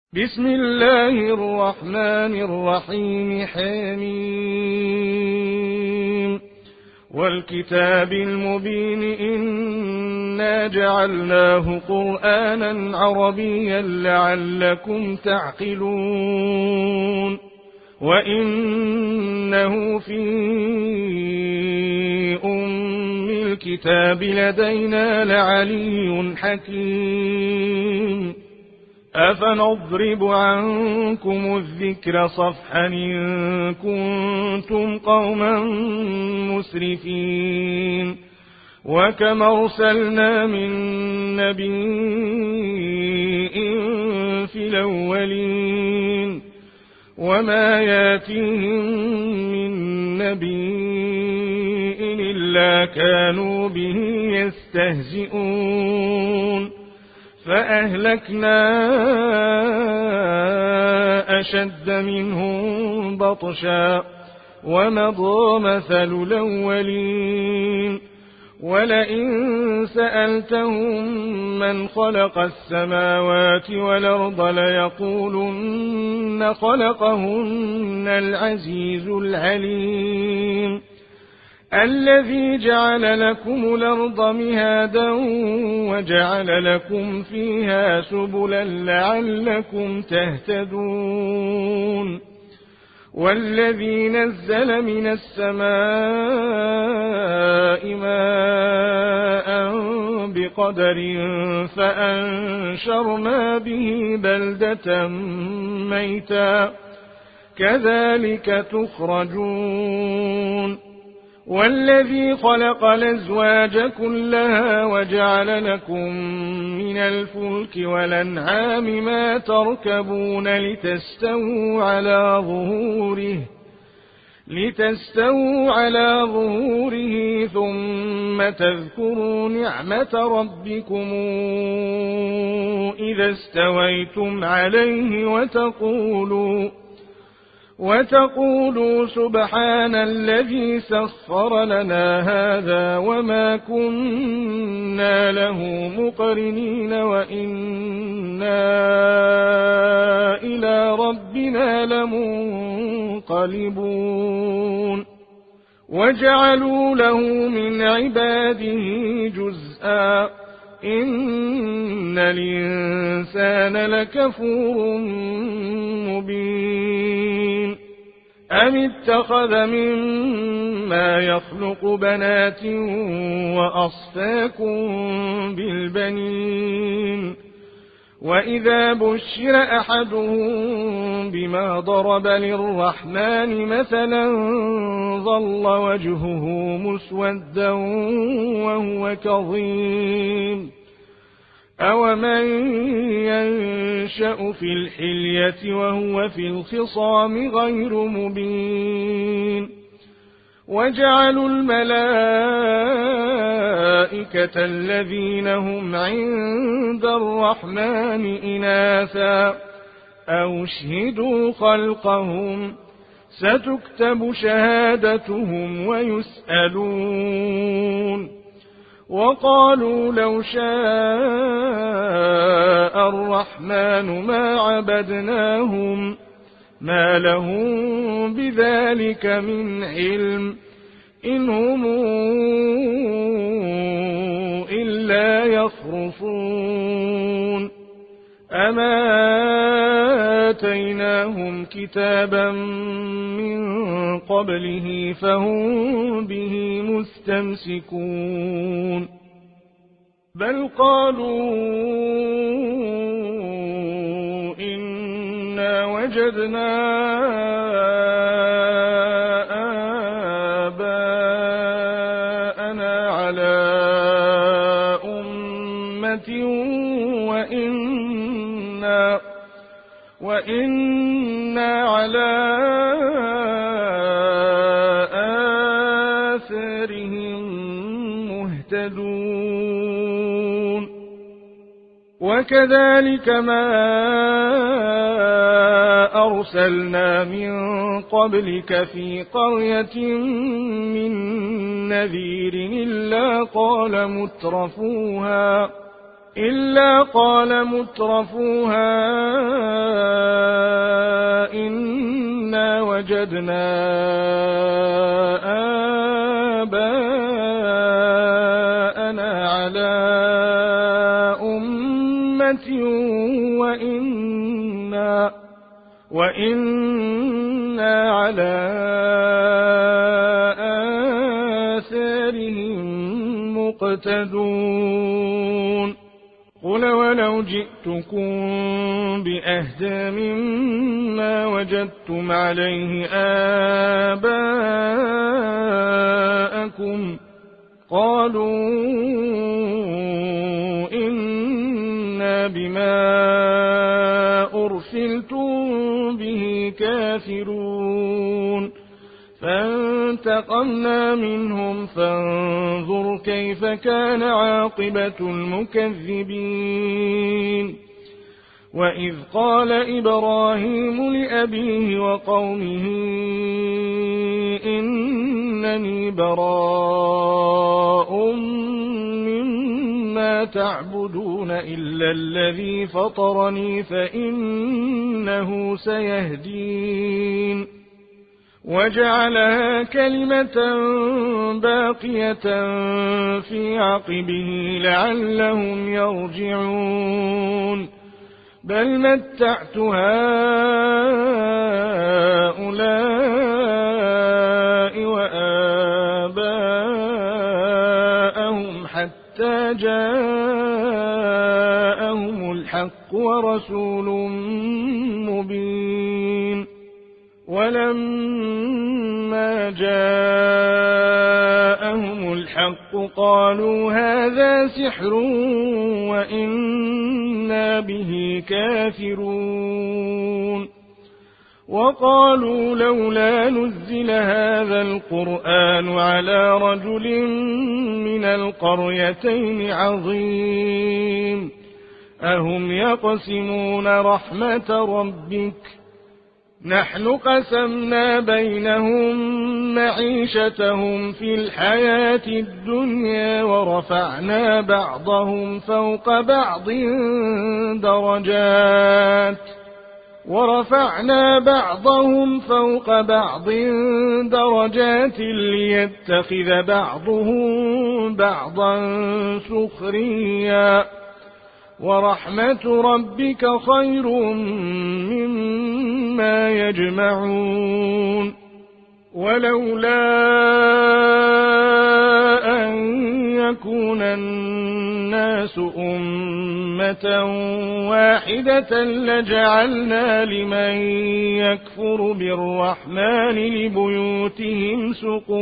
بسم الله الرحمن الرحيم حميم والكتاب المبين إنا جعلناه قرآنا عربيا لعلكم تعقلون وإنه في أم الكتاب لدينا لعلي حكيم أفنضرب عنكم الذكر صفحا إن كنتم قوما مسرفين وكم أرسلنا من نبي في الأولين وما ياتيهم من نبي إلا كانوا به يستهزئون فأهلكنا أشد منهم بطشا ومضى مثل الأولين ولئن سألتهم من خلق السماوات والأرض ليقولن خلقهن العزيز العليم الذي جعل لكم الأرض مهادا وجعل لكم فيها سبلا لعلكم تهتدون والذي نزل من السماء ماء بقدر فأنشرنا به بلدة ميتا كذلك تخرجون والذي خلق الأزواج كلها وجعل لكم من الفلك والأنعام ما تركبون لتستووا على ظهوره ثم تذكروا نعمة ربكم إذا استويتم عليه وتقولوا سبحان الذي سخر لنا هذا وما كنا له مقرنين وإنا إلى ربنا لمنقلبون وجعلوا له من عباده جزءا إن الإنسان لكفور مبين أم اتخذ مما يخلق بنات وأصفاكم بالبنين وإذا بشر أحدهم بما ضرب للرحمن مثلا ظل وجهه مسودا وهو كظيم أومن ينشأ في الحلية وهو في الخصام غير مبين وجعلوا الملائكة الذين هم عند الرحمن إناثا أو شهدوا خلقهم ستكتب شهادتهم ويسألون وقالوا لو شاء الرحمن ما عبدناهم ما لهم بذلك من علم إن هم إلا يخرصون أما آتيناهم كتابا من قبله فهم به مستمسكون بل قالوا إنا وجدنا آباءنا على أمة وإنا على آثارهم مهتدون وكذلك ما أرسلنا من قبلك في قرية من نذير إلا قال مترفوها وجدنا آباءنا على أمة وإنا على آثارهم مقتدون قل ولو جئتكم بأهدى مما وجدتم عليه آباءكم قالوا إنا بما أرسلتم به كافرون فانتقمنا منهم فانظر كيف كان عاقبة المكذبين وإذ قال إبراهيم لأبيه وقومه إنني براء مما تعبدون إلا الذي فطرني فإنه سيهدين وجعلها كلمة باقية في عقبه لعلهم يرجعون بل متعت هؤلاء وآباءهم حتى جاءهم الحق ورسول مبين ولما جاءهم الحق قالوا هذا سحر وإنا به كافرون وقالوا لولا نزل هذا القرآن على رجل من القريتين عظيم أهم يقسمون رحمة ربك نحن قسمنا بينهم معيشتهم في الحياة الدنيا ورفعنا بعضهم فوق بعض درجات ليتخذ بعضهم بعضا سخريا ورحمة ربك خير مما يجمعون ولولا أن يكون الناس أمة واحدة لجعلنا لمن يكفر بالرحمن لبيوتهم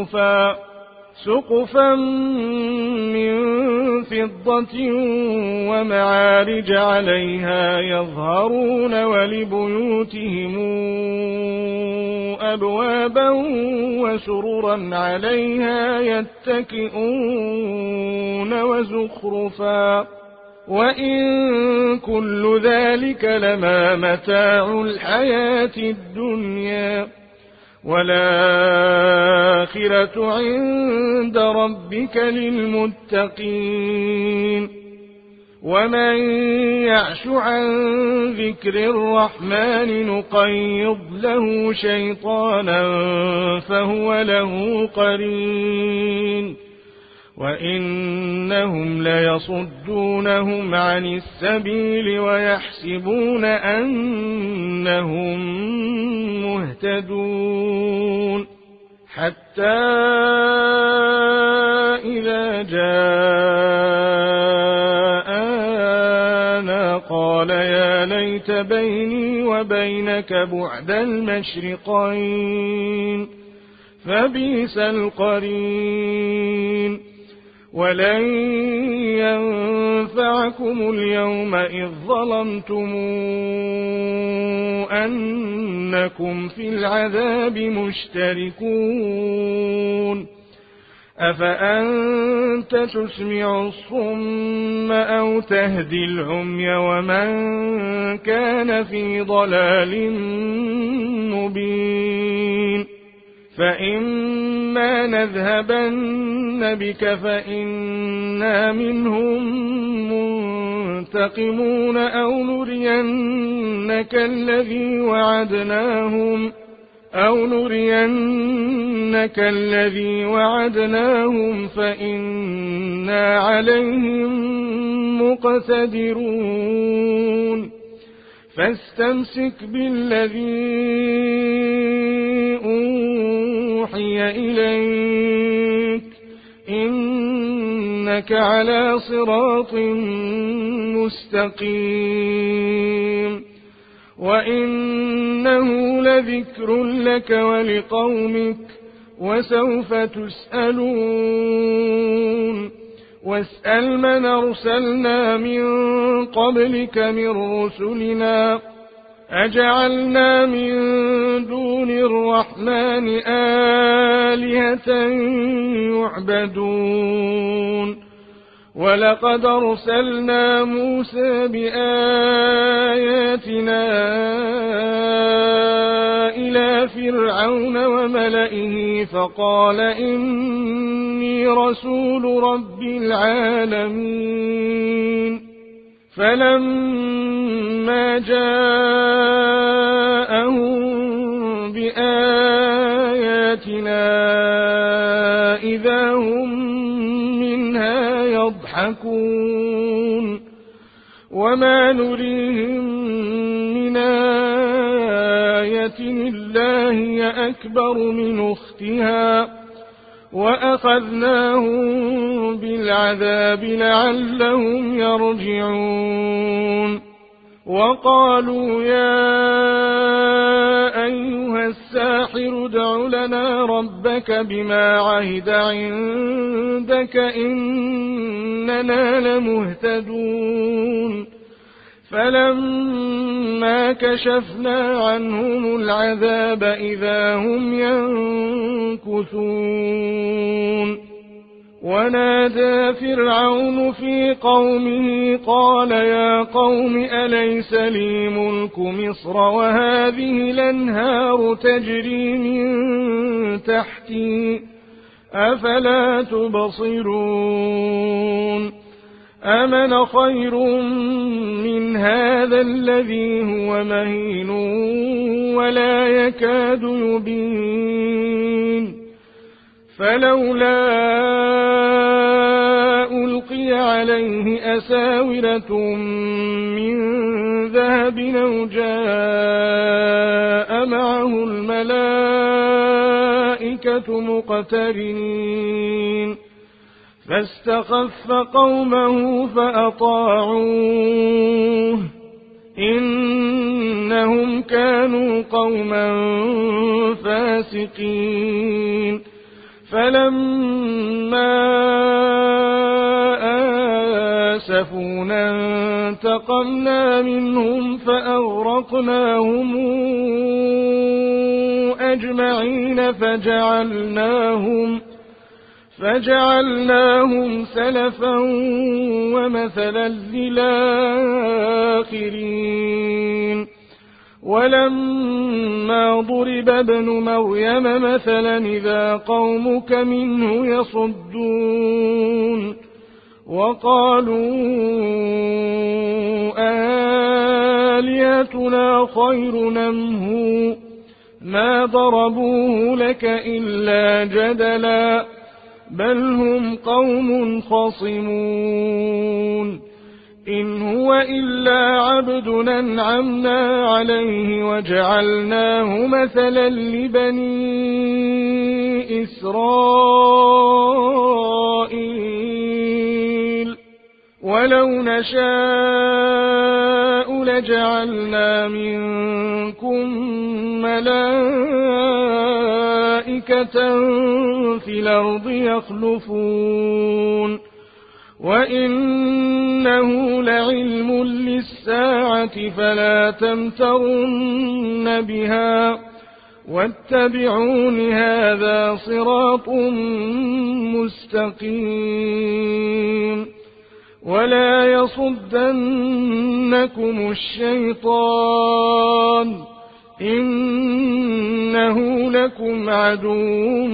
سقفا من فضة ومعارج عليها يظهرون ولبيوتهم أبوابا وسررا عليها يتكئون وزخرفا وإن كل ذلك لما متاع الحياة الدنيا والآخرة عند ربك للمتقين ومن يعش عن ذكر الرحمن نقيض له شيطانا فهو له قرين وإنهم ليصدونهم عن السبيل ويحسبون أنهم مهتدون حتى إذا جاءنا قال يا ليت بيني وبينك بعد المشرقين فبئس القرين ولن ينفعكم اليوم إذ ظلمتم أنكم في العذاب مشتركون أفأنت تسمع الصم أو تهدي العمي ومن كان في ضلال مبين فإما نذهبن بك فإنا منهم منتقمون أو نرينك الذي وعدناهم أو نرينك الذي وعدناهم فإنا عليهم مقتدرون فاستمسك بالذي أوحي إليك إنك على صراط مستقيم وإنه لذكر لك ولقومك وسوف تسألون واسأل من أرسلنا من قبلك من رسلنا أجعلنا من دون الرحمن آلهة يعبدون ولقد أرسلنا موسى بآياتنا إلى فرعون وملئه فقال إني رسول رب العالمين فلما جاءهم بآياتنا إذا هم منها يضحكون وما نريهم من آية إلا هي أكبر من أختها وأخذناهم بالعذاب لعلهم يرجعون وقالوا يا أيها الساحر ادع لنا ربك بما عهد عندك إننا لمهتدون فلما كشفنا عنهم العذاب إذا هم ينكثون ونادى فرعون في قومه قال يا قوم أليس لي ملك مصر وهذه الأنهار تجري من تحتي أفلا تبصرون أمن خير من هذا الذي هو مهين ولا يكاد يبين فلولا ألقي عليه أساورة من ذهب أو جاء معه الملائكة مقترنين فاستخف قومه فأطاعوه إنهم كانوا قوما فاسقين فلما آسفونا انتقمنا منهم فأغرقناهم أجمعين فجعلناهم سلفا ومثلا للآخرين ولما ضرب ابن مريم مثلا إذا قومك منه يصدون وقالوا آلهتنا خير نمه ما ضربوه لك إلا جدلا بل هم قوم خصمون إن هو إلا عبد أنعمنا عليه وجعلناه مثلا لبني إسرائيل ولو نشاء لجعلنا منكم ملائكة في الأرض يخلفون وإنه لعلم للساعة فلا تمترن بها واتبعون هذا صراط مستقيم ولا يصدنكم الشيطان إنه لكم عدو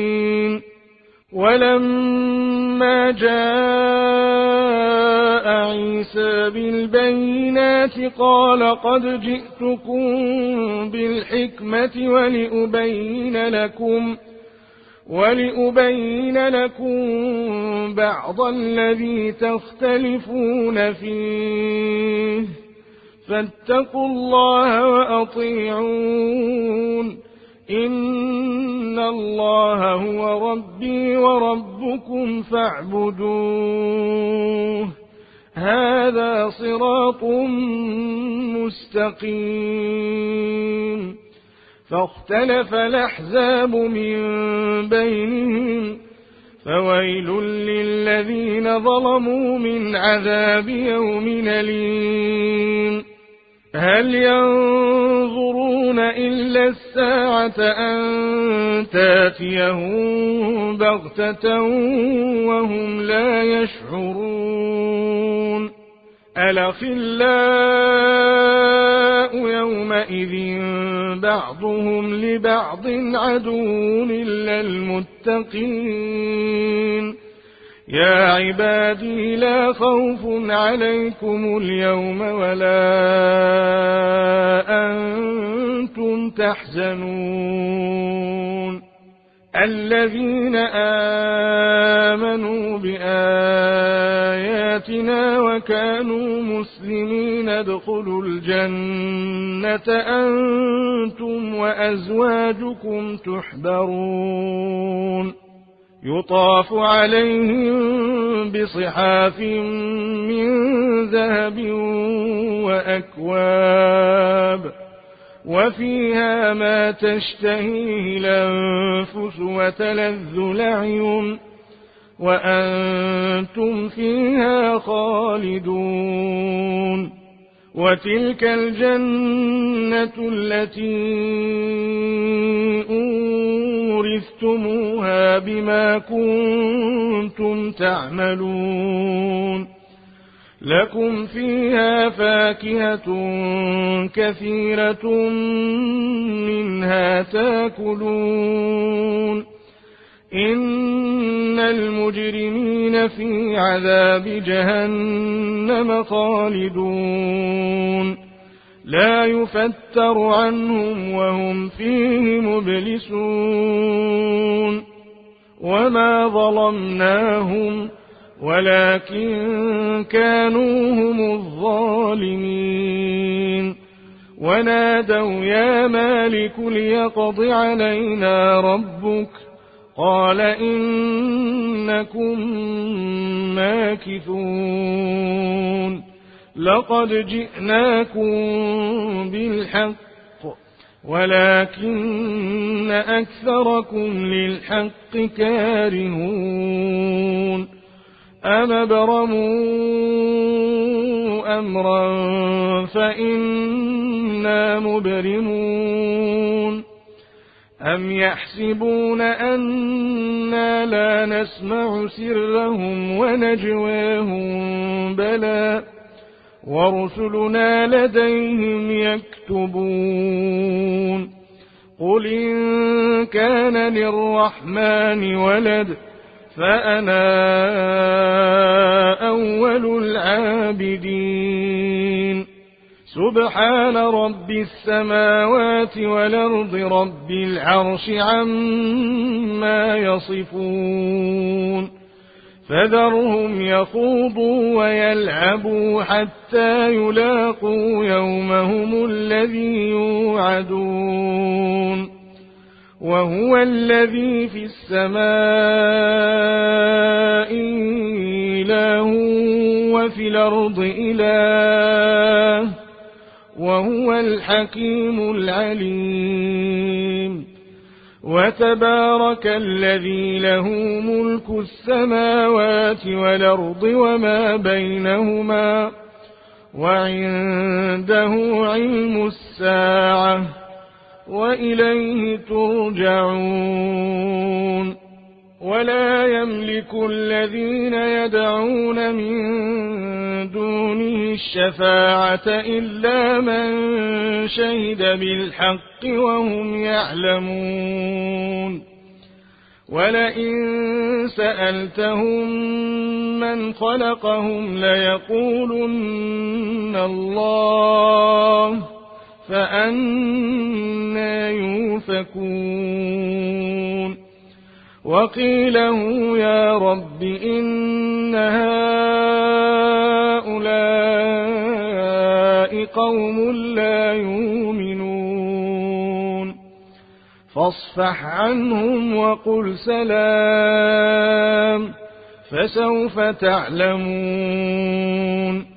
مبين ولما جاء عيسى بالبينات قال قد جئتكم بالحكمة ولأبين لكم بعض الذي تختلفون فيه فاتقوا الله وأطيعون إن الله هو ربي وربكم فاعبدوه هذا صراط مستقيم فاختلف الأحزاب من بينهم فويل للذين ظلموا من عذاب يوم أليم هل ينظرون إلا الساعة أن تاتيهم بغتة وهم لا يشعرون الأخلاء يومئذ بعضهم لبعض عدو إلا المتقين يا عبادي لا خوف عليكم اليوم ولا أنتم تحزنون الذين آمنوا بآياتنا وكانوا مسلمين ادخلوا الجنة أنتم وأزواجكم تحبرون يطاف عليهم بصحاف من ذهب وأكواب وفيها ما تشتهيه الأنفس وتلذ الأعين وأنتم فيها خالدون وتلك الجنة التي أورثتموها بما كنتم تعملون لكم فيها فاكهة كثيرة منها تاكلون إن المجرمين في عذاب جهنم خالدون لا يفتر عنهم وهم فيه مبلسون وما ظلمناهم ولكن كانوا هم الظالمين ونادوا يا مالك ليقض علينا ربك قال إنكم ماكثون لقد جئناكم بالحق ولكن أكثركم للحق كارهون أم برموا أمرا فإنا مبرمون أم يحسبون أنا لا نسمع سرهم ونجواهم بلى ورسلنا لديهم يكتبون قل إن كان للرحمن ولد فأنا أول العابدين سبحان رب السماوات والأرض رب العرش عما يصفون فذرهم يخوضوا ويلعبوا حتى يلاقوا يومهم الذي يوعدون وهو الذي في السماء إله وفي الأرض إله وهو الحكيم العليم وتبارك الذي له ملك السماوات والأرض وما بينهما وعنده علم الساعة وإليه ترجعون ولا يملك الذين يدعون من دونه الشفاعة إلا من شهد بالحق وهم يعلمون ولئن سألتهم من خلقهم ليقولن الله فأنى يؤفكون وقيله يا رب إن هؤلاء قوم لا يؤمنون فاصفح عنهم وقل سلام فسوف تعلمون